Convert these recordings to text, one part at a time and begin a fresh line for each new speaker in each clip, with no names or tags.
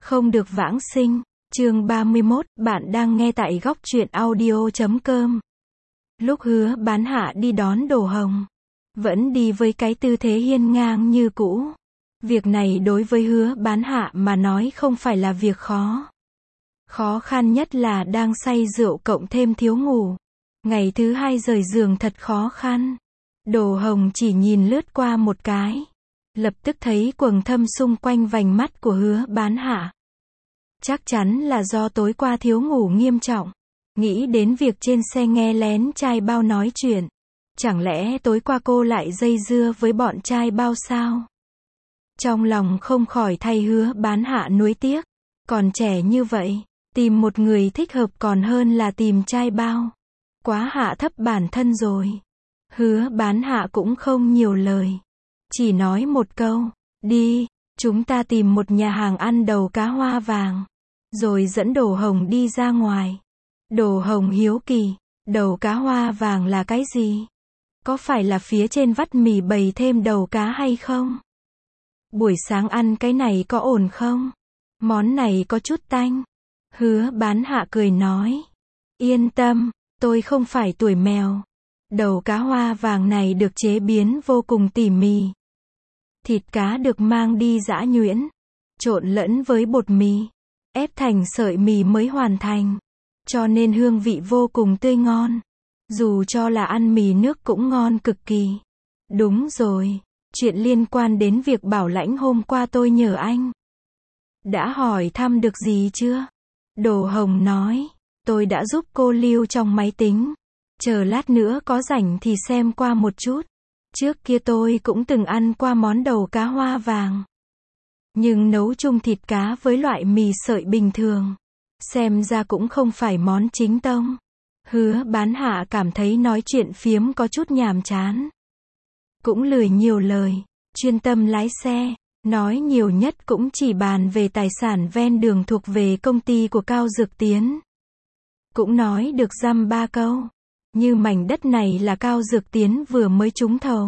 Không được vãng sinh. Chương 31, bạn đang nghe tại góc truyện audio.com. Lúc Hứa Bán Hạ đi đón Đồ Hồng, vẫn đi với cái tư thế hiên ngang như cũ. Việc này đối với Hứa Bán Hạ mà nói không phải là việc khó. Khó khăn nhất là đang say rượu cộng thêm thiếu ngủ. Ngày thứ hai rời giường thật khó khăn. Đồ Hồng chỉ nhìn lướt qua một cái, lập tức thấy quầng thâm xung quanh vành mắt của Hứa Bán Hạ. Chắc chắn là do tối qua thiếu ngủ nghiêm trọng. Nghĩ đến việc trên xe nghe lén trai bao nói chuyện. Chẳng lẽ tối qua cô lại dây dưa với bọn trai bao sao? Trong lòng không khỏi thay Hứa Bán Hạ nuối tiếc. Còn trẻ như vậy, tìm một người thích hợp còn hơn là tìm trai bao. Quá hạ thấp bản thân rồi. Hứa Bán Hạ cũng không nhiều lời. Chỉ nói một câu, đi, chúng ta tìm một nhà hàng ăn đầu cá hoa vàng. Rồi dẫn Đồ Hồng đi ra ngoài. Đồ Hồng hiếu kỳ, đầu cá hoa vàng là cái gì? Có phải là phía trên vắt mì bày thêm đầu cá hay không? Buổi sáng ăn cái này có ổn không? Món này có chút tanh. Hứa Bán Hạ cười nói. Yên tâm, tôi không phải tuổi mèo. Đầu cá hoa vàng này được chế biến vô cùng tỉ mỉ. Thịt cá được mang đi giã nhuyễn, trộn lẫn với bột mì, ép thành sợi mì mới hoàn thành. Cho nên hương vị vô cùng tươi ngon. Dù cho là ăn mì nước cũng ngon cực kỳ. Đúng rồi, chuyện liên quan đến việc bảo lãnh hôm qua tôi nhờ anh. Đã hỏi thăm được gì chưa? Đồ Hồng nói, tôi đã giúp cô lưu trong máy tính. Chờ lát nữa có rảnh thì xem qua một chút. Trước kia tôi cũng từng ăn qua món đầu cá hoa vàng. Nhưng nấu chung thịt cá với loại mì sợi bình thường, xem ra cũng không phải món chính tông. Hứa Bán Hạ cảm thấy nói chuyện phiếm có chút nhàm chán. Cũng lười nhiều lời, chuyên tâm lái xe. Nói nhiều nhất cũng chỉ bàn về tài sản ven đường thuộc về công ty của Cao Dược Tiến. Cũng nói được dăm ba câu. Như mảnh đất này là Cao Dược Tiến vừa mới trúng thầu.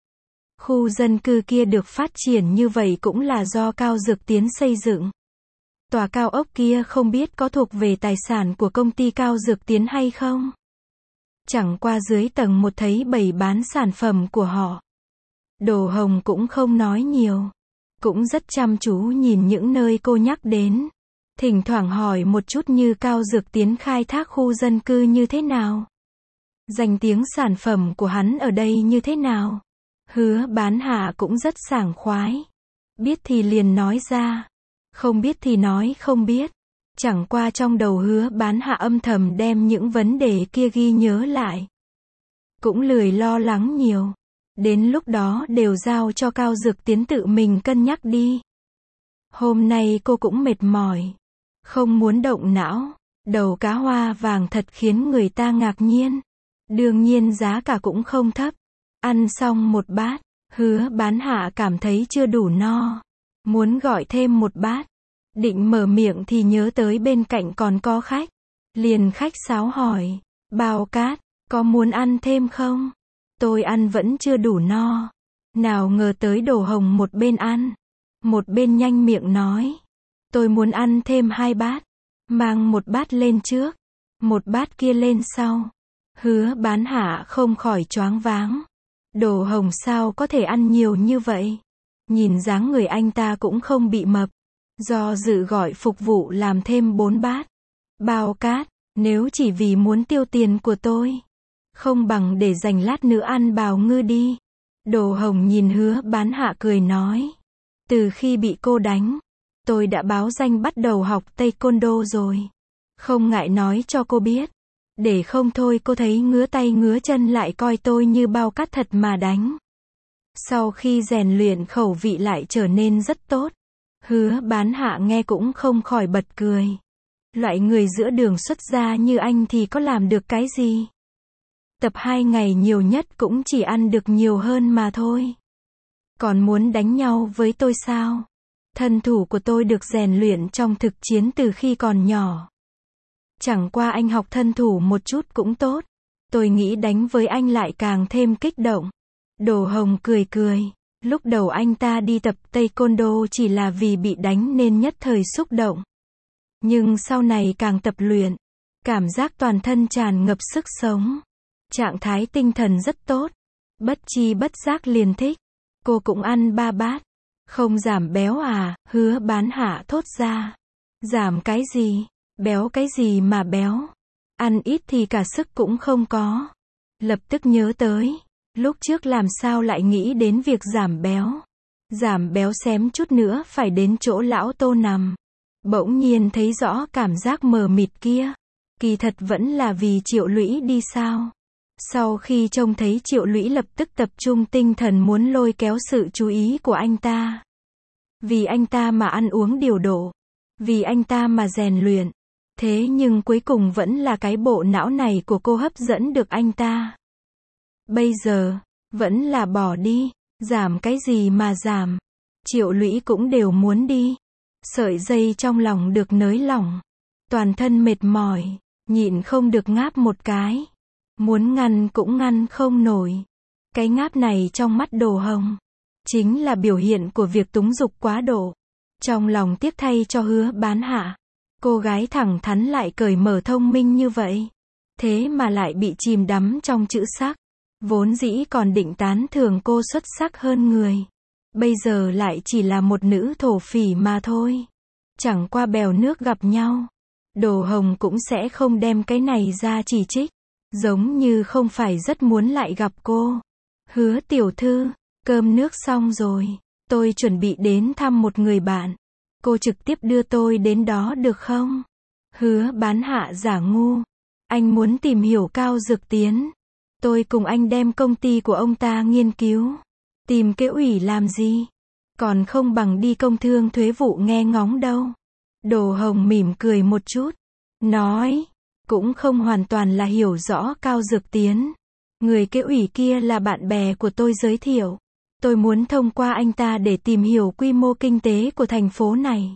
Khu dân cư kia được phát triển như vậy cũng là do Cao Dược Tiến xây dựng. Tòa cao ốc kia không biết có thuộc về tài sản của công ty Cao Dược Tiến hay không. Chẳng qua dưới tầng một thấy bày bán sản phẩm của họ. Đồ Hồng cũng không nói nhiều. Cũng rất chăm chú nhìn những nơi cô nhắc đến. Thỉnh thoảng hỏi một chút như Cao Dược Tiến khai thác khu dân cư như thế nào. Danh tiếng sản phẩm của hắn ở đây như thế nào. Hứa Bán Hạ cũng rất sảng khoái. Biết thì liền nói ra. Không biết thì nói không biết. Chẳng qua trong đầu Hứa Bán Hạ âm thầm đem những vấn đề kia ghi nhớ lại. Cũng lười lo lắng nhiều. Đến lúc đó đều giao cho Cao Dược Tiến tự mình cân nhắc đi. Hôm nay cô cũng mệt mỏi. Không muốn động não. Đầu cá hoa vàng thật khiến người ta ngạc nhiên. Đương nhiên giá cả cũng không thấp. Ăn xong một bát, Hứa Bán Hạ cảm thấy chưa đủ no. Muốn gọi thêm một bát. Định mở miệng thì nhớ tới bên cạnh còn có khách. Liền khách sáo hỏi. Bao Cát, có muốn ăn thêm không? Tôi ăn vẫn chưa đủ no. Nào ngờ tới Đồ Hồng một bên ăn, một bên nhanh miệng nói. Tôi muốn ăn thêm 2 bát. Mang một bát lên trước, một bát kia lên sau. Hứa Bán Hạ không khỏi choáng váng. Đồ Hồng sao có thể ăn nhiều như vậy? Nhìn dáng người anh ta cũng không bị mập. Do dự gọi phục vụ làm thêm 4 bát. Bao Cát, nếu chỉ vì muốn tiêu tiền của tôi, không bằng để dành lát nữa ăn bào ngư đi. Đồ Hồng nhìn Hứa Bán Hạ cười nói. Từ khi bị cô đánh, tôi đã báo danh bắt đầu học taekwondo rồi. Không ngại nói cho cô biết. Để không thôi cô thấy ngứa tay ngứa chân lại coi tôi như bao cát thật mà đánh. Sau khi rèn luyện khẩu vị lại trở nên rất tốt. Hứa Bán Hạ nghe cũng không khỏi bật cười. Loại người giữa đường xuất gia như anh thì có làm được cái gì? Tập 2 ngày nhiều nhất cũng chỉ ăn được nhiều hơn mà thôi. Còn muốn đánh nhau với tôi sao? Thân thủ của tôi được rèn luyện trong thực chiến từ khi còn nhỏ. Chẳng qua anh học thân thủ một chút cũng tốt. Tôi nghĩ đánh với anh lại càng thêm kích động. Đồ Hồng cười cười. Lúc đầu anh ta đi tập taekwondo chỉ là vì bị đánh nên nhất thời xúc động. Nhưng sau này càng tập luyện, cảm giác toàn thân tràn ngập sức sống. Trạng thái tinh thần rất tốt. Bất chi bất giác liền thích. Cô cũng ăn 3 bát. Không giảm béo à, Hứa Bán Hạ thốt ra. Giảm cái gì? Béo cái gì mà béo? Ăn ít thì cả sức cũng không có. Lập tức nhớ tới. Lúc trước làm sao lại nghĩ đến việc giảm béo. Giảm béo xém chút nữa phải đến chỗ lão Tô nằm. Bỗng nhiên thấy rõ cảm giác mờ mịt kia. Kỳ thật vẫn là vì Triệu Lũy đi sao? Sau khi trông thấy Triệu Lũy lập tức tập trung tinh thần muốn lôi kéo sự chú ý của anh ta. Vì anh ta mà ăn uống điều độ. Vì anh ta mà rèn luyện. Thế nhưng cuối cùng vẫn là cái bộ não này của cô hấp dẫn được anh ta. Bây giờ, vẫn là bỏ đi. Giảm cái gì mà giảm? Triệu Lũy cũng đều muốn đi. Sợi dây trong lòng được nới lỏng. Toàn thân mệt mỏi. Nhịn không được ngáp một cái. Muốn ngăn cũng ngăn không nổi. Cái ngáp này trong mắt Đồ Hồng. Chính là biểu hiện của việc túng dục quá độ. Trong lòng tiếc thay cho Hứa Bán Hạ. Cô gái thẳng thắn lại cởi mở thông minh như vậy. Thế mà lại bị chìm đắm trong chữ sắc. Vốn dĩ còn định tán thưởng cô xuất sắc hơn người. Bây giờ lại chỉ là một nữ thổ phỉ mà thôi. Chẳng qua bèo nước gặp nhau. Đồ Hồng cũng sẽ không đem cái này ra chỉ trích. Giống như không phải rất muốn lại gặp cô. Hứa tiểu thư, cơm nước xong rồi. Tôi chuẩn bị đến thăm một người bạn. Cô trực tiếp đưa tôi đến đó được không? Hứa Bán Hạ giả ngu. Anh muốn tìm hiểu Cao Dược Tiến. Tôi cùng anh đem công ty của ông ta nghiên cứu. Tìm kế ủy làm gì? Còn không bằng đi công thương thuế vụ nghe ngóng đâu. Đồ Hồng mỉm cười một chút. Nói. Cũng không hoàn toàn là hiểu rõ Cao Dược Tiến. Người kế ủy kia là bạn bè của tôi giới thiệu. Tôi muốn thông qua anh ta để tìm hiểu quy mô kinh tế của thành phố này.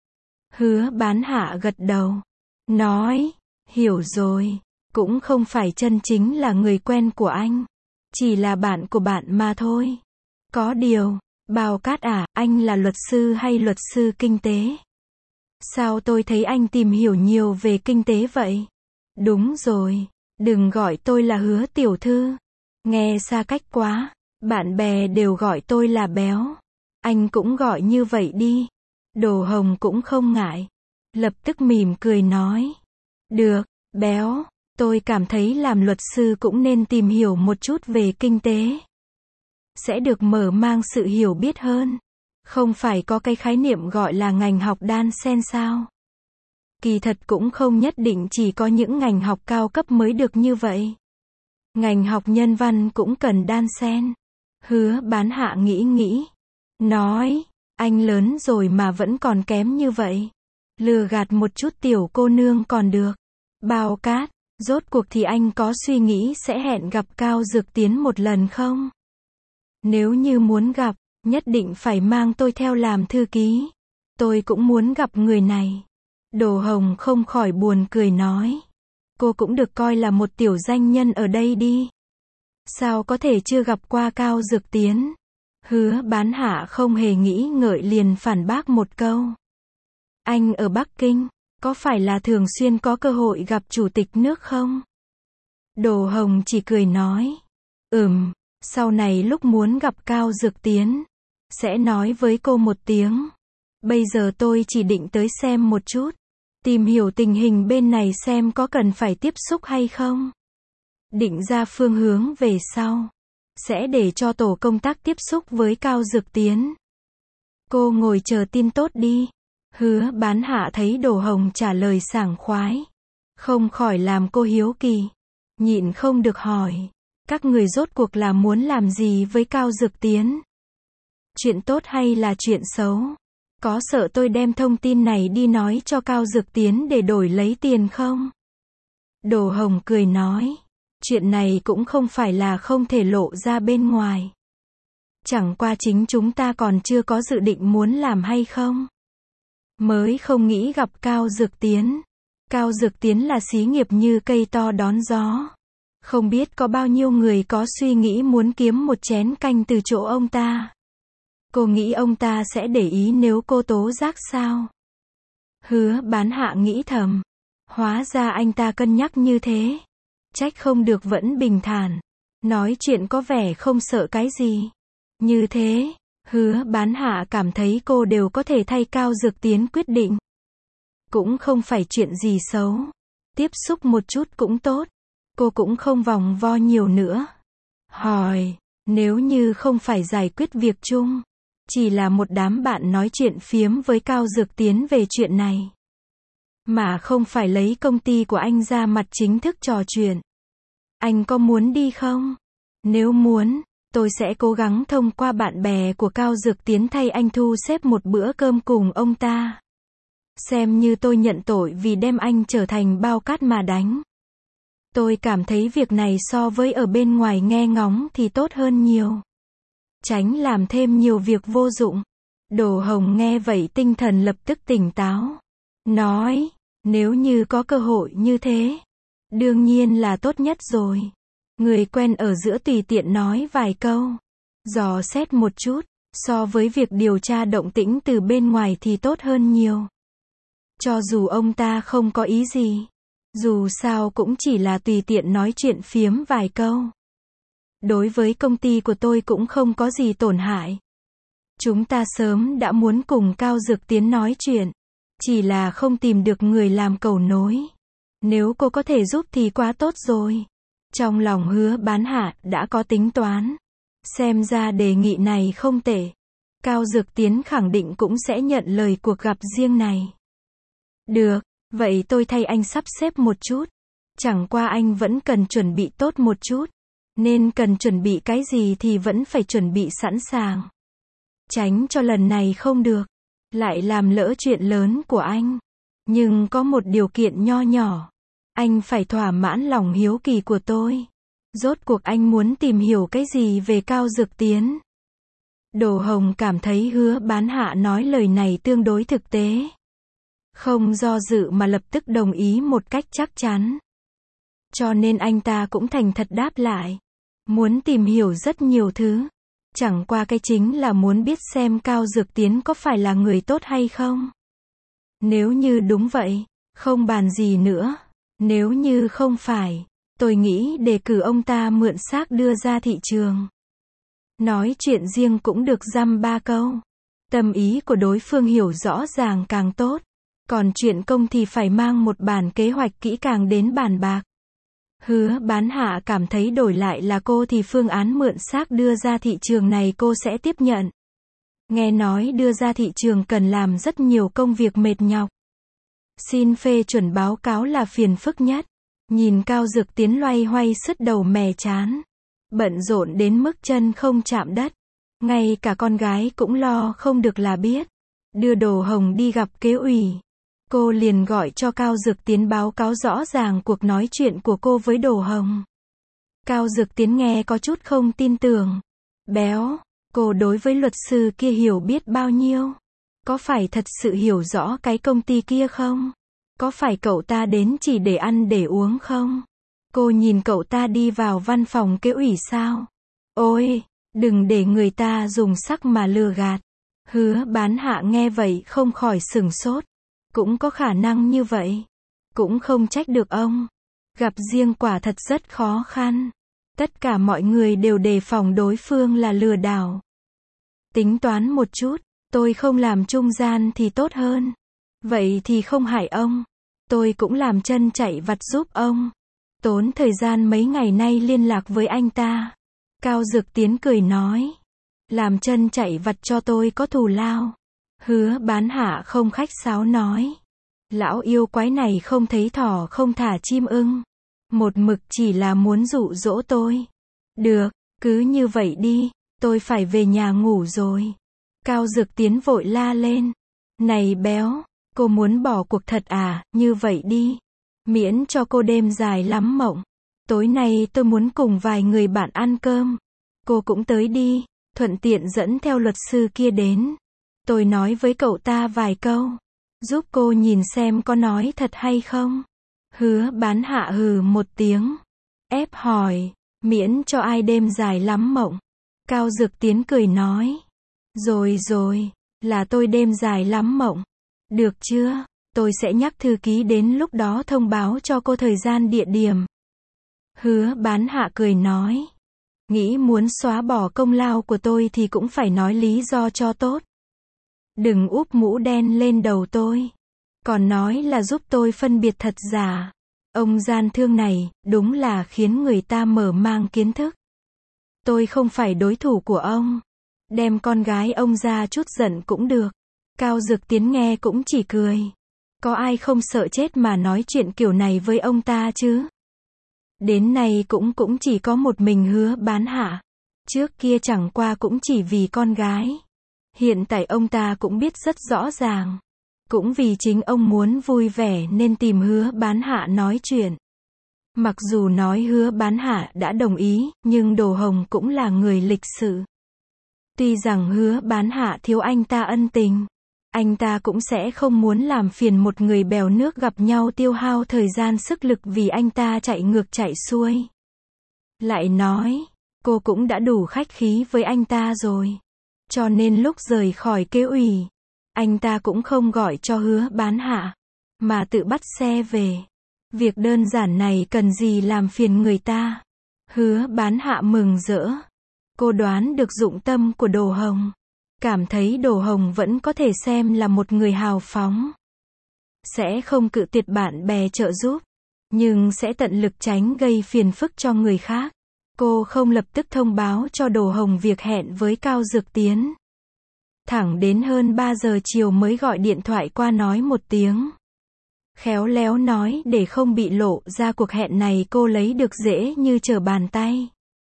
Hứa Bán Hạ gật đầu. Nói. Hiểu rồi. Cũng không phải chân chính là người quen của anh. Chỉ là bạn của bạn mà thôi. Có điều. Bao Cát à, anh là luật sư hay luật sư kinh tế? Sao tôi thấy anh tìm hiểu nhiều về kinh tế vậy? Đúng rồi. Đừng gọi tôi là Hứa tiểu thư. Nghe xa cách quá. Bạn bè đều gọi tôi là béo. Anh cũng gọi như vậy đi. Đồ Hồng cũng không ngại. Lập tức mỉm cười nói. Được, béo. Tôi cảm thấy làm luật sư cũng nên tìm hiểu một chút về kinh tế. Sẽ được mở mang sự hiểu biết hơn. Không phải có cái khái niệm gọi là ngành học đan xen sao? Kỳ thật cũng không nhất định chỉ có những ngành học cao cấp mới được như vậy. Ngành học nhân văn cũng cần đan xen. Hứa Bán Hạ nghĩ. Nói, anh lớn rồi mà vẫn còn kém như vậy. Lừa gạt một chút tiểu cô nương còn được. Bao Cát, rốt cuộc thì anh có suy nghĩ sẽ hẹn gặp Cao Dược Tiến một lần không? Nếu như muốn gặp, nhất định phải mang tôi theo làm thư ký. Tôi cũng muốn gặp người này. Đồ Hồng không khỏi buồn cười nói. Cô cũng được coi là một tiểu danh nhân ở đây đi. Sao có thể chưa gặp qua Cao Dược Tiến? Hứa Bán Hạ không hề nghĩ ngợi liền phản bác một câu. Anh ở Bắc Kinh, có phải là thường xuyên có cơ hội gặp chủ tịch nước không? Đồ Hồng chỉ cười nói. Sau này lúc muốn gặp Cao Dược Tiến, sẽ nói với cô một tiếng. Bây giờ tôi chỉ định tới xem một chút. Tìm hiểu tình hình bên này xem có cần phải tiếp xúc hay không. Định ra phương hướng về sau. Sẽ để cho tổ công tác tiếp xúc với Cao Dược Tiến. Cô ngồi chờ tin tốt đi. Hứa Bán Hạ thấy Đồ Hồng trả lời sảng khoái. Không khỏi làm cô hiếu kỳ. Nhịn không được hỏi. Các người rốt cuộc là muốn làm gì với Cao Dược Tiến? Chuyện tốt hay là chuyện xấu? Có sợ tôi đem thông tin này đi nói cho Cao Dược Tiến để đổi lấy tiền không? Đồ Hồng cười nói. Chuyện này cũng không phải là không thể lộ ra bên ngoài. Chẳng qua chính chúng ta còn chưa có dự định muốn làm hay không. Mới không nghĩ gặp Cao Dược Tiến. Cao Dược Tiến là xí nghiệp như cây to đón gió. Không biết có bao nhiêu người có suy nghĩ muốn kiếm một chén canh từ chỗ ông ta. Cô nghĩ ông ta sẽ để ý nếu cô tố giác sao? Hứa bán hạ nghĩ thầm. Hóa ra anh ta cân nhắc như thế. Trách không được vẫn bình thản. Nói chuyện có vẻ không sợ cái gì. Như thế, hứa bán hạ cảm thấy cô đều có thể thay Cao Dược Tiến quyết định. Cũng không phải chuyện gì xấu. Tiếp xúc một chút cũng tốt. Cô cũng không vòng vo nhiều nữa. Hỏi, nếu như không phải giải quyết việc chung, chỉ là một đám bạn nói chuyện phiếm với Cao Dược Tiến về chuyện này, mà không phải lấy công ty của anh ra mặt chính thức trò chuyện, anh có muốn đi không? Nếu muốn, tôi sẽ cố gắng thông qua bạn bè của Cao Dược Tiến thay anh thu xếp một bữa cơm cùng ông ta. Xem như tôi nhận tội vì đem anh trở thành bao cát mà đánh. Tôi cảm thấy việc này so với ở bên ngoài nghe ngóng thì tốt hơn nhiều. Tránh làm thêm nhiều việc vô dụng. Đồ Hồng nghe vậy tinh thần lập tức tỉnh táo. Nói, nếu như có cơ hội như thế, đương nhiên là tốt nhất rồi. Người quen ở giữa tùy tiện nói vài câu, dò xét một chút, so với việc điều tra động tĩnh từ bên ngoài thì tốt hơn nhiều. Cho dù ông ta không có ý gì, dù sao cũng chỉ là tùy tiện nói chuyện phiếm vài câu. Đối với công ty của tôi cũng không có gì tổn hại. Chúng ta sớm đã muốn cùng Cao Dược Tiến nói chuyện, chỉ là không tìm được người làm cầu nối. Nếu cô có thể giúp thì quá tốt rồi. Trong lòng hứa bán hạ đã có tính toán. Xem ra đề nghị này không tệ. Cao Dược Tiến khẳng định cũng sẽ nhận lời cuộc gặp riêng này. Được, vậy tôi thay anh sắp xếp một chút. Chẳng qua anh vẫn cần chuẩn bị tốt một chút. Nên cần chuẩn bị cái gì thì vẫn phải chuẩn bị sẵn sàng. Tránh cho lần này không được. Lại làm lỡ chuyện lớn của anh. Nhưng có một điều kiện nho nhỏ. Anh phải thỏa mãn lòng hiếu kỳ của tôi. Rốt cuộc anh muốn tìm hiểu cái gì về Cao Dược Tiến? Đồ Hồng cảm thấy hứa bán hạ nói lời này tương đối thực tế. Không do dự mà lập tức đồng ý một cách chắc chắn. Cho nên anh ta cũng thành thật đáp lại. Muốn tìm hiểu rất nhiều thứ. Chẳng qua cái chính là muốn biết xem Cao Dược Tiến có phải là người tốt hay không. Nếu như đúng vậy, không bàn gì nữa. Nếu như không phải, tôi nghĩ đề cử ông ta mượn xác đưa ra thị trường. Nói chuyện riêng cũng được dăm ba câu. Tâm ý của đối phương hiểu rõ ràng càng tốt. Còn chuyện công thì phải mang một bản kế hoạch kỹ càng đến bàn bạc. Hứa bán hạ cảm thấy đổi lại là cô thì phương án mượn xác đưa ra thị trường này cô sẽ tiếp nhận. Nghe nói đưa ra thị trường cần làm rất nhiều công việc mệt nhọc. Xin phê chuẩn báo cáo là phiền phức nhất. Nhìn Cao Dược Tiến loay hoay sứt đầu mè chán. Bận rộn đến mức chân không chạm đất. Ngay cả con gái cũng lo không được là biết. Đưa Đồ Hồng đi gặp kế ủy. Cô liền gọi cho Cao Dược Tiến báo cáo rõ ràng cuộc nói chuyện của cô với Đồ Hồng. Cao Dược Tiến nghe có chút không tin tưởng. Béo, cô đối với luật sư kia hiểu biết bao nhiêu? Có phải thật sự hiểu rõ cái công ty kia không? Có phải cậu ta đến chỉ để ăn để uống không? Cô nhìn cậu ta đi vào văn phòng kế ủy sao? Ôi, đừng để người ta dùng sắc mà lừa gạt. Hứa bán hạ nghe vậy không khỏi sửng sốt. Cũng có khả năng như vậy. Cũng không trách được ông. Gặp riêng quả thật rất khó khăn. Tất cả mọi người đều đề phòng đối phương là lừa đảo. Tính toán một chút, tôi không làm trung gian thì tốt hơn. Vậy thì không hại ông. Tôi cũng làm chân chạy vặt giúp ông. Tốn thời gian mấy ngày nay liên lạc với anh ta. Cao Dược Tiến cười nói. Làm chân chạy vặt cho tôi có thù lao. Hứa bán hạ không khách sáo nói. Lão yêu quái này không thấy thỏ không thả chim ưng. Một mực chỉ là muốn dụ dỗ tôi. Được, cứ như vậy đi, tôi phải về nhà ngủ rồi. Cao Dược Tiến vội la lên. Này béo, cô muốn bỏ cuộc thật à, như vậy đi. Miễn cho cô đêm dài lắm mộng. Tối nay tôi muốn cùng vài người bạn ăn cơm. Cô cũng tới đi, thuận tiện dẫn theo luật sư kia đến. Tôi nói với cậu ta vài câu. Giúp cô nhìn xem có nói thật hay không. Hứa bán hạ hừ một tiếng. Ép hỏi, miễn cho ai đêm dài lắm mộng. Cao Dược Tiến cười nói. Rồi rồi, là tôi đêm dài lắm mộng. Được chưa? Tôi sẽ nhắc thư ký đến lúc đó thông báo cho cô thời gian địa điểm. Hứa Bán Hạ cười nói. Nghĩ muốn xóa bỏ công lao của tôi thì cũng phải nói lý do cho tốt. Đừng úp mũ đen lên đầu tôi. Còn nói là giúp tôi phân biệt thật giả. Ông gian thương này, đúng là khiến người ta mở mang kiến thức. Tôi không phải đối thủ của ông. Đem con gái ông ra chút giận cũng được. Cao Dực Tiến nghe cũng chỉ cười. Có ai không sợ chết mà nói chuyện kiểu này với ông ta chứ? Đến nay cũng chỉ có một mình Hứa Bán Hạ. Trước kia chẳng qua cũng chỉ vì con gái. Hiện tại ông ta cũng biết rất rõ ràng. Cũng vì chính ông muốn vui vẻ nên tìm Hứa Bán Hạ nói chuyện. Mặc dù nói Hứa Bán Hạ đã đồng ý, nhưng Đồ Hồng cũng là người lịch sự. Tuy rằng Hứa Bán Hạ thiếu anh ta ân tình, anh ta cũng sẽ không muốn làm phiền một người bèo nước gặp nhau tiêu hao thời gian sức lực vì anh ta chạy ngược chạy xuôi. Lại nói, cô cũng đã đủ khách khí với anh ta rồi. Cho nên lúc rời khỏi kế ủy, anh ta cũng không gọi cho Hứa Bán Hạ, mà tự bắt xe về. Việc đơn giản này cần gì làm phiền người ta. Hứa Bán Hạ mừng rỡ. Cô đoán được dụng tâm của Đồ Hồng. Cảm thấy Đồ Hồng vẫn có thể xem là một người hào phóng. Sẽ không cự tuyệt bạn bè trợ giúp, nhưng sẽ tận lực tránh gây phiền phức cho người khác. Cô không lập tức thông báo cho Đồ Hồng việc hẹn với Cao Dược Tiến. Thẳng đến hơn 3 giờ chiều mới gọi điện thoại qua nói một tiếng. Khéo léo nói để không bị lộ ra cuộc hẹn này cô lấy được dễ như trở bàn tay.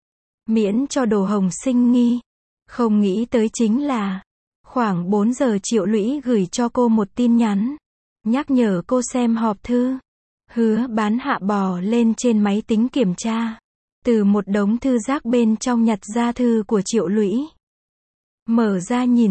Miễn cho Đồ Hồng sinh nghi. Không nghĩ tới chính là, khoảng 4 giờ Triệu Lũy gửi cho cô một tin nhắn. Nhắc nhở cô xem hộp thư. Hứa Bán Hạ bò lên trên máy tính kiểm tra. Từ một đống thư rác bên trong nhặt ra thư của Triệu Lũy. Mở ra nhìn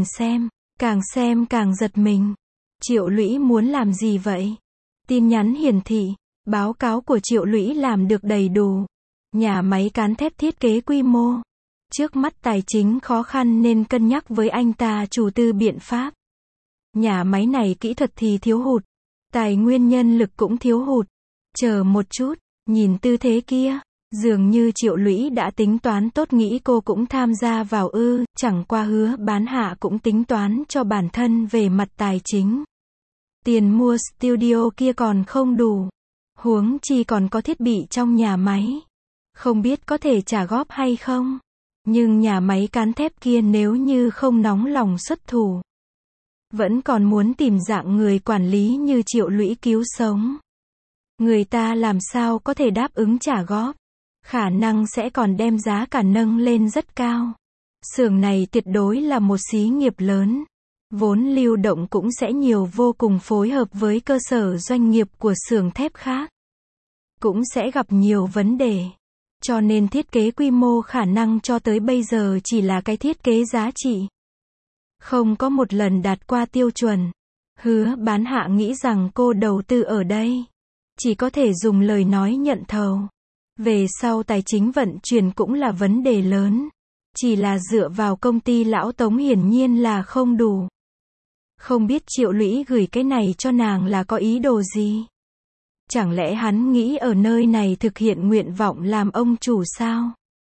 xem càng giật mình. Triệu Lũy muốn làm gì vậy? Tin nhắn hiển thị, báo cáo của Triệu Lũy làm được đầy đủ. Nhà máy cán thép thiết kế quy mô. Trước mắt tài chính khó khăn nên cân nhắc với anh ta chủ tư biện pháp. Nhà máy này kỹ thuật thì thiếu hụt. Tài nguyên nhân lực cũng thiếu hụt. Chờ một chút, nhìn tư thế kia. Dường như Triệu Lũy đã tính toán tốt nghĩ cô cũng tham gia vào chẳng qua Hứa Bán Hạ cũng tính toán cho bản thân về mặt tài chính. Tiền mua studio kia còn không đủ. Huống chi còn có thiết bị trong nhà máy. Không biết có thể trả góp hay không. Nhưng nhà máy cán thép kia nếu như không nóng lòng xuất thủ, vẫn còn muốn tìm dạng người quản lý như Triệu Lũy cứu sống. Người ta làm sao có thể đáp ứng trả góp. Khả năng sẽ còn đem giá cả nâng lên rất cao. Xưởng này tuyệt đối là một xí nghiệp lớn. Vốn lưu động cũng sẽ nhiều vô cùng phối hợp với cơ sở doanh nghiệp của xưởng thép khác. Cũng sẽ gặp nhiều vấn đề. Cho nên thiết kế quy mô khả năng cho tới bây giờ chỉ là cái thiết kế giá trị. Không có một lần đạt qua tiêu chuẩn. Hứa Bán Hạ nghĩ rằng cô đầu tư ở đây. Chỉ có thể dùng lời nói nhận thầu. Về sau tài chính vận chuyển cũng là vấn đề lớn. Chỉ là dựa vào công ty lão Tống hiển nhiên là không đủ. Không biết Triệu Lũy gửi cái này cho nàng là có ý đồ gì? Chẳng lẽ hắn nghĩ ở nơi này thực hiện nguyện vọng làm ông chủ sao?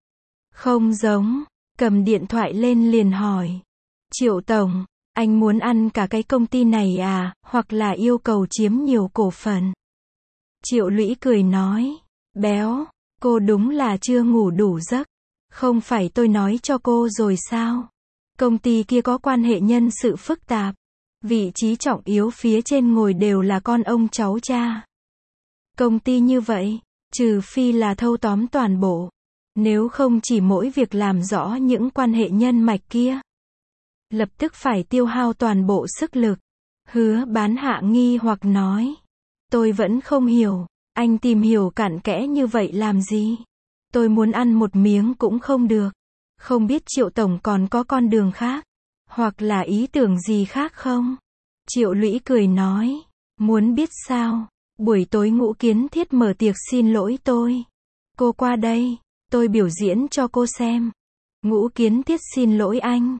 Không giống. Cầm điện thoại lên liền hỏi. Triệu Tổng, anh muốn ăn cả cái công ty này à, hoặc là yêu cầu chiếm nhiều cổ phần? Triệu Lũy cười nói. Béo, cô đúng là chưa ngủ đủ giấc. Không phải tôi nói cho cô rồi sao? Công ty kia có quan hệ nhân sự phức tạp. Vị trí trọng yếu phía trên ngồi đều là con ông cháu cha. Công ty như vậy, trừ phi là thâu tóm toàn bộ. Nếu không chỉ mỗi việc làm rõ những quan hệ nhân mạch kia. Lập tức phải tiêu hao toàn bộ sức lực. Hứa Bán Hạ nghi hoặc nói. Tôi vẫn không hiểu, anh tìm hiểu cặn kẽ như vậy làm gì? Tôi muốn ăn một miếng cũng không được. Không biết Triệu Tổng còn có con đường khác, hoặc là ý tưởng gì khác không? Triệu Lũy cười nói. Muốn biết sao? Buổi tối Ngũ Kiến Thiết mở tiệc xin lỗi tôi. Cô qua đây, tôi biểu diễn cho cô xem. Ngũ Kiến Thiết xin lỗi anh.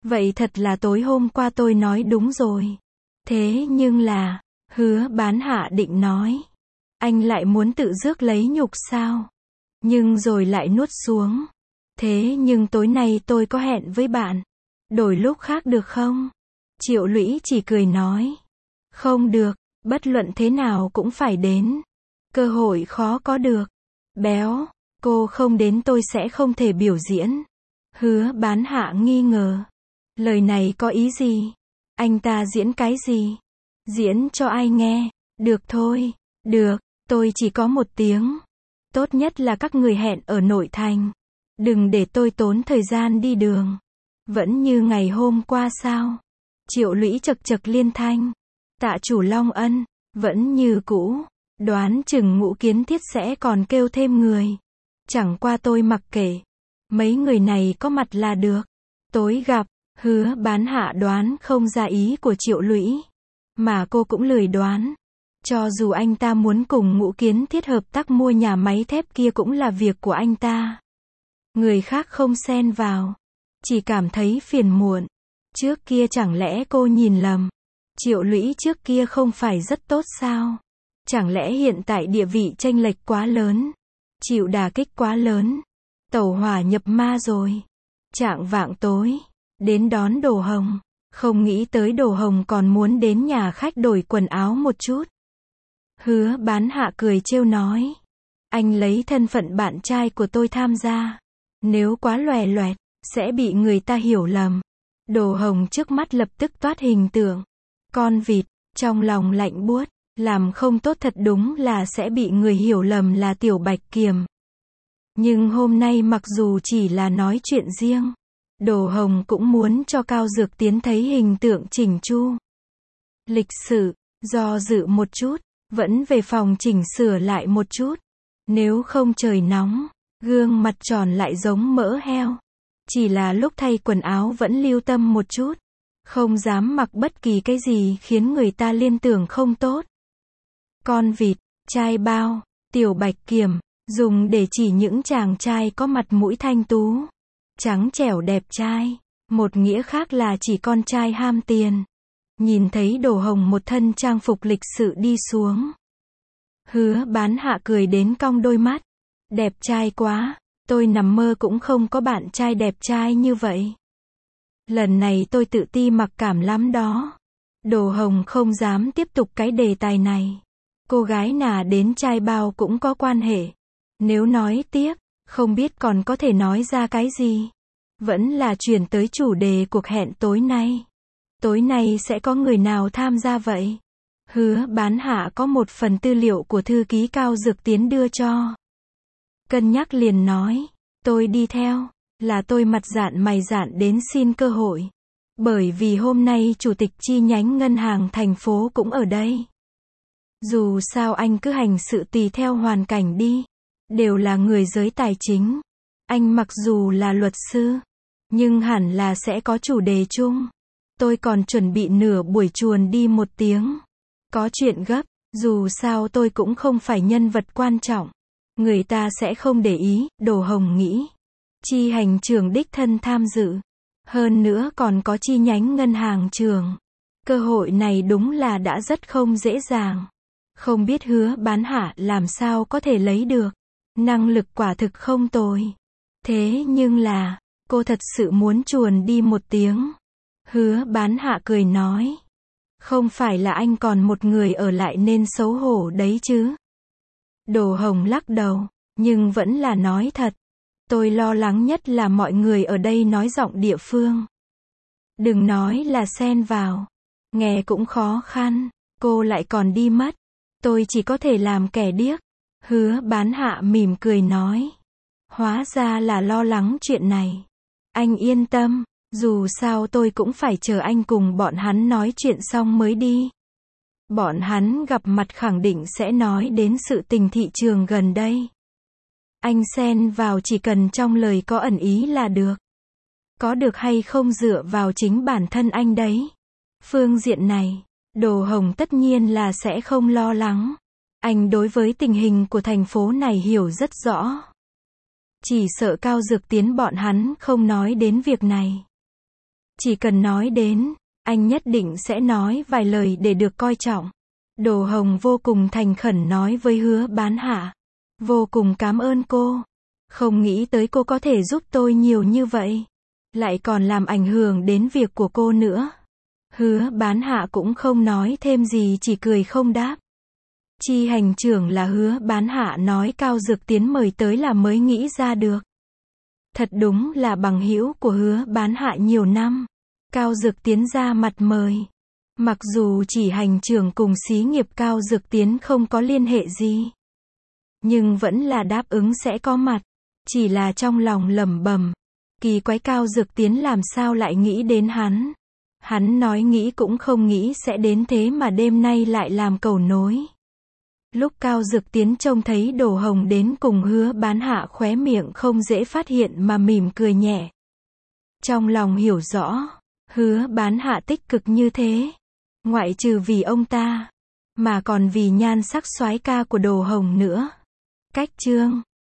Vậy thật là tối hôm qua tôi nói đúng rồi. Thế nhưng là, Hứa Bán Hạ định nói. Anh lại muốn tự rước lấy nhục sao? Nhưng rồi lại nuốt xuống. Thế nhưng tối nay tôi có hẹn với bạn. Đổi lúc khác được không? Triệu Lũy chỉ cười nói. Không được, bất luận thế nào cũng phải đến. Cơ hội khó có được. Béo, cô không đến tôi sẽ không thể biểu diễn. Hứa Bán Hạ nghi ngờ. Lời này có ý gì? Anh ta diễn cái gì? Diễn cho ai nghe? Được thôi. Được, tôi chỉ có 1 tiếng. Tốt nhất là các người hẹn ở nội thành. Đừng để tôi tốn thời gian đi đường. Vẫn như ngày hôm qua sao? Triệu Lũy chật chật liên thanh. Tạ chủ Long Ân, vẫn như cũ. Đoán chừng Ngũ Kiến Thiết sẽ còn kêu thêm người. Chẳng qua tôi mặc kệ. Mấy người này có mặt là được. Tối gặp. Hứa Bán Hạ đoán không ra ý của Triệu Lũy. Mà cô cũng lười đoán. Cho dù anh ta muốn cùng Ngũ Kiến Thiết hợp tác mua nhà máy thép kia cũng là việc của anh ta. Người khác không xen vào. Chỉ cảm thấy phiền muộn. Trước kia chẳng lẽ cô nhìn lầm. Triệu Lũy trước kia không phải rất tốt sao? Chẳng lẽ hiện tại địa vị chênh lệch quá lớn? Chịu đả kích quá lớn? Tẩu hỏa nhập ma rồi. Chạng vạng tối. Đến đón Đồ Hồng. Không nghĩ tới Đồ Hồng còn muốn đến nhà khách đổi quần áo một chút. Hứa Bán Hạ cười trêu nói. Anh lấy thân phận bạn trai của tôi tham gia. Nếu quá loè loẹt, sẽ bị người ta hiểu lầm. Đồ Hồng trước mắt lập tức toát hình tượng. Con vịt, trong lòng lạnh buốt. Làm không tốt thật đúng là sẽ bị người hiểu lầm là Tiểu Bạch Kiềm. Nhưng hôm nay mặc dù chỉ là nói chuyện riêng, Đồ Hồng cũng muốn cho Cao Dược Tiến thấy hình tượng chỉnh chu. Lịch sự, do dự một chút, vẫn về phòng chỉnh sửa lại một chút. Nếu không trời nóng, gương mặt tròn lại giống mỡ heo. Chỉ là lúc thay quần áo vẫn lưu tâm một chút. Không dám mặc bất kỳ cái gì khiến người ta liên tưởng không tốt. Con vịt, trai bao, Tiểu Bạch Kiềm, dùng để chỉ những chàng trai có mặt mũi thanh tú, trắng trẻo đẹp trai. Một nghĩa khác là chỉ con trai ham tiền. Nhìn thấy Đồ Hồng một thân trang phục lịch sự đi xuống. Hứa Bán Hạ cười đến cong đôi mắt. Đẹp trai quá, tôi nằm mơ cũng không có bạn trai đẹp trai như vậy. Lần này tôi tự ti mặc cảm lắm đó. Đồ Hồng không dám tiếp tục cái đề tài này. Cô gái nào đến trai bao cũng có quan hệ. Nếu nói tiếp, không biết còn có thể nói ra cái gì. Vẫn là chuyển tới chủ đề cuộc hẹn tối nay. Tối nay sẽ có người nào tham gia vậy? Hứa Bán Hạ có một phần tư liệu của thư ký Cao Dược Tiến đưa cho. Cân nhắc liền nói, tôi đi theo, là tôi mặt dạn mày dạn đến xin cơ hội. Bởi vì hôm nay chủ tịch chi nhánh ngân hàng thành phố cũng ở đây. Dù sao anh cứ hành sự tùy theo hoàn cảnh đi. Đều là người giới tài chính. Anh mặc dù là luật sư, nhưng hẳn là sẽ có chủ đề chung. Tôi còn chuẩn bị nửa buổi chuồn đi 1 tiếng. Có chuyện gấp, dù sao tôi cũng không phải nhân vật quan trọng. Người ta sẽ không để ý, Đồ Hồng nghĩ. Chi hành trưởng đích thân tham dự. Hơn nữa còn có chi nhánh ngân hàng trường. Cơ hội này đúng là đã rất không dễ dàng. Không biết Hứa Bán Hạ làm sao có thể lấy được. Năng lực quả thực không tồi. Thế nhưng là, cô thật sự muốn chuồn đi 1 tiếng. Hứa Bán Hạ cười nói. Không phải là anh còn một người ở lại nên xấu hổ đấy chứ. Đồ Hồng lắc đầu, nhưng vẫn là nói thật. Tôi lo lắng nhất là mọi người ở đây nói giọng địa phương. Đừng nói là xen vào. Nghe cũng khó khăn, cô lại còn đi mất. Tôi chỉ có thể làm kẻ điếc. Hứa Bán Hạ mỉm cười nói. Hóa ra là lo lắng chuyện này. Anh yên tâm, dù sao tôi cũng phải chờ anh cùng bọn hắn nói chuyện xong mới đi. Bọn hắn gặp mặt khẳng định sẽ nói đến sự tình thị trường gần đây. Anh xen vào chỉ cần trong lời có ẩn ý là được. Có được hay không dựa vào chính bản thân anh đấy. Phương diện này, Đồ Hồng tất nhiên là sẽ không lo lắng. Anh đối với tình hình của thành phố này hiểu rất rõ. Chỉ sợ Cao Dược Tiến bọn hắn không nói đến việc này. Chỉ cần nói đến, anh nhất định sẽ nói vài lời để được coi trọng. Đồ Hồng vô cùng thành khẩn nói với Hứa Bán Hạ. Vô cùng cảm ơn cô. Không nghĩ tới cô có thể giúp tôi nhiều như vậy. Lại còn làm ảnh hưởng đến việc của cô nữa. Hứa Bán Hạ cũng không nói thêm gì, chỉ cười không đáp. Chi hành trưởng là Hứa Bán Hạ nói Cao Dực Tiến mời tới là mới nghĩ ra được. Thật đúng là bằng hữu của Hứa Bán Hạ nhiều năm. Cao Dực Tiến ra mặt mời. Mặc dù chỉ hành trưởng cùng xí nghiệp Cao Dực Tiến không có liên hệ gì, nhưng vẫn là đáp ứng sẽ có mặt. Chỉ là trong lòng lẩm bẩm, kỳ quái Cao Dực Tiến làm sao lại nghĩ đến hắn. Hắn nói nghĩ cũng không nghĩ sẽ đến thế mà đêm nay lại làm cầu nối. Lúc Cao Dực Tiến trông thấy Đồ Hồng đến cùng Hứa Bán Hạ, khóe miệng không dễ phát hiện mà mỉm cười nhẹ. Trong lòng hiểu rõ, Hứa Bán Hạ tích cực như thế, ngoại trừ vì ông ta, mà còn vì nhan sắc soái ca của Đồ Hồng nữa. Cách chương